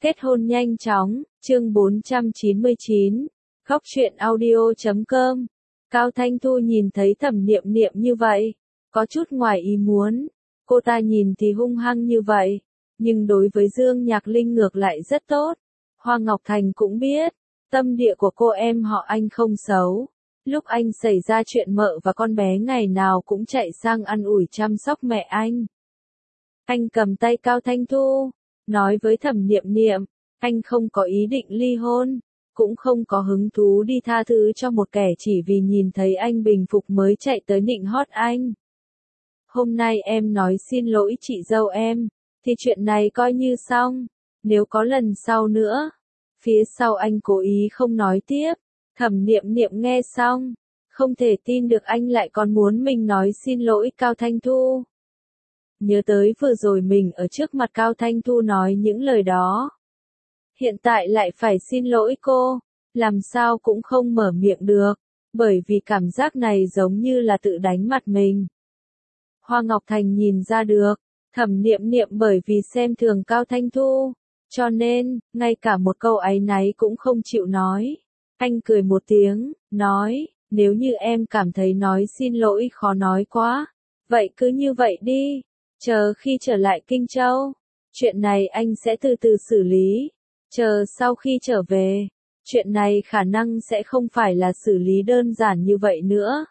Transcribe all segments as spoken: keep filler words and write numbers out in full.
Kết hôn nhanh chóng, chương bốn trăm chín mươi chín, khóc chuyện audio chấm com. Cao Thanh Thu nhìn thấy Thẩm Niệm Niệm như vậy, có chút ngoài ý muốn. Cô ta nhìn thì hung hăng như vậy, nhưng đối với Dương Nhạc Linh ngược lại rất tốt. Hoa Ngọc Thành cũng biết, tâm địa của cô em họ Anh không xấu. Lúc anh xảy ra chuyện mợ và con bé ngày nào cũng chạy sang ăn ủi chăm sóc mẹ anh. Anh cầm tay Cao Thanh Thu, nói với Thẩm Niệm Niệm, anh không có ý định ly hôn, cũng không có hứng thú đi tha thứ cho một kẻ chỉ vì nhìn thấy anh bình phục mới chạy tới nịnh hót anh. Hôm nay em nói xin lỗi chị dâu em, thì chuyện này coi như xong, nếu có lần sau nữa. Phía sau anh cố ý không nói tiếp. Thẩm Niệm Niệm nghe xong, không thể tin được anh lại còn muốn mình nói xin lỗi Cao Thanh Thu. Nhớ tới vừa rồi mình ở trước mặt Cao Thanh Thu nói những lời đó. Hiện tại lại phải xin lỗi cô, làm sao cũng không mở miệng được, bởi vì cảm giác này giống như là tự đánh mặt mình. Hoa Ngọc Thành nhìn ra được, Thẩm Niệm Niệm bởi vì xem thường Cao Thanh Thu, cho nên, ngay cả một câu áy náy cũng không chịu nói. Anh cười một tiếng, nói, nếu như em cảm thấy nói xin lỗi khó nói quá, vậy cứ như vậy đi, chờ khi trở lại Kinh Châu, chuyện này anh sẽ từ từ xử lý, chờ sau khi trở về, chuyện này khả năng sẽ không phải là xử lý đơn giản như vậy nữa.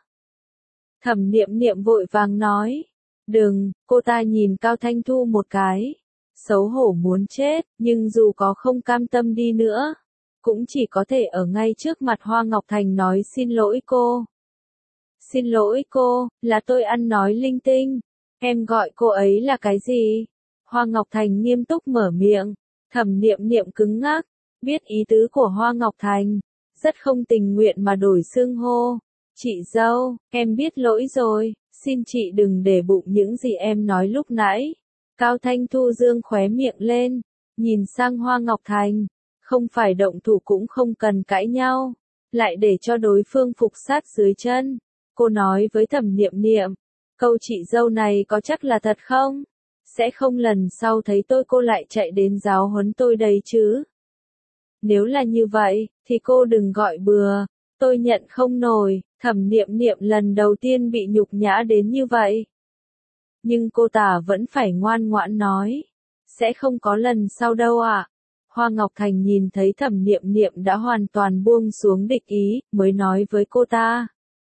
Thẩm Niệm Niệm vội vàng nói, đừng, cô ta nhìn Cao Thanh Thu một cái, xấu hổ muốn chết, nhưng dù có không cam tâm đi nữa, cũng chỉ có thể ở ngay trước mặt Hoa Ngọc Thành nói xin lỗi cô. Xin lỗi cô, là tôi ăn nói linh tinh, em gọi cô ấy là cái gì? Hoa Ngọc Thành nghiêm túc mở miệng, Thẩm Niệm Niệm cứng ngắc, biết ý tứ của Hoa Ngọc Thành, rất không tình nguyện mà đổi xưng hô. Chị dâu, em biết lỗi rồi, xin chị đừng để bụng những gì em nói lúc nãy. Cao Thanh Thu dương khóe miệng lên, nhìn sang Hoa Ngọc Thành. Không phải động thủ cũng không cần cãi nhau, lại để cho đối phương phục sát dưới chân. Cô nói với Thẩm Niệm Niệm, câu chị dâu này có chắc là thật không? Sẽ không lần sau thấy tôi cô lại chạy đến giáo huấn tôi đấy chứ? Nếu là như vậy, thì cô đừng gọi bừa, tôi nhận không nổi. Thẩm Niệm Niệm lần đầu tiên bị nhục nhã đến như vậy. Nhưng cô ta vẫn phải ngoan ngoãn nói, sẽ không có lần sau đâu ạ. À? Hoa Ngọc Thành nhìn thấy Thẩm Niệm Niệm đã hoàn toàn buông xuống địch ý, mới nói với cô ta.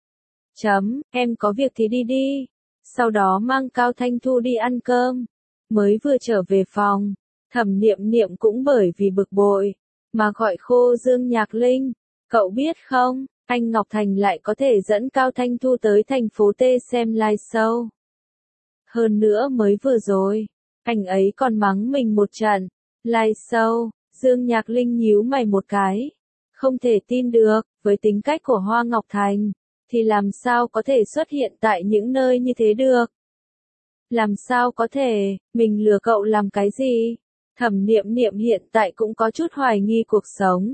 Chấm, em có việc thì đi đi. Sau đó mang Cao Thanh Thu đi ăn cơm. Mới vừa trở về phòng, Thẩm Niệm Niệm cũng bởi vì bực bội, mà gọi khô Dương Nhạc Linh. Cậu biết không, anh Ngọc Thành lại có thể dẫn Cao Thanh Thu tới thành phố T xem live show. Hơn nữa mới vừa rồi, anh ấy còn mắng mình một trận. Live show, Dương Nhạc Linh nhíu mày một cái. Không thể tin được, với tính cách của Hoa Ngọc Thành, thì làm sao có thể xuất hiện tại những nơi như thế được? Làm sao có thể, mình lừa cậu làm cái gì? Thẩm Niệm Niệm hiện tại cũng có chút hoài nghi cuộc sống.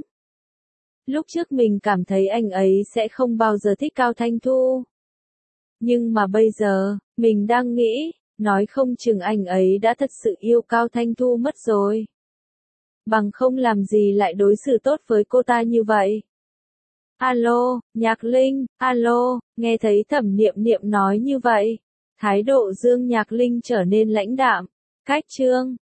Lúc trước mình cảm thấy anh ấy sẽ không bao giờ thích Cao Thanh Thu. Nhưng mà bây giờ, mình đang nghĩ, nói không chừng anh ấy đã thật sự yêu Cao Thanh Thu mất rồi. Bằng không làm gì lại đối xử tốt với cô ta như vậy. Alo, Nhạc Linh, alo, nghe thấy Thẩm Niệm Niệm nói như vậy. Thái độ Dương Nhạc Linh trở nên lãnh đạm. Cách chương,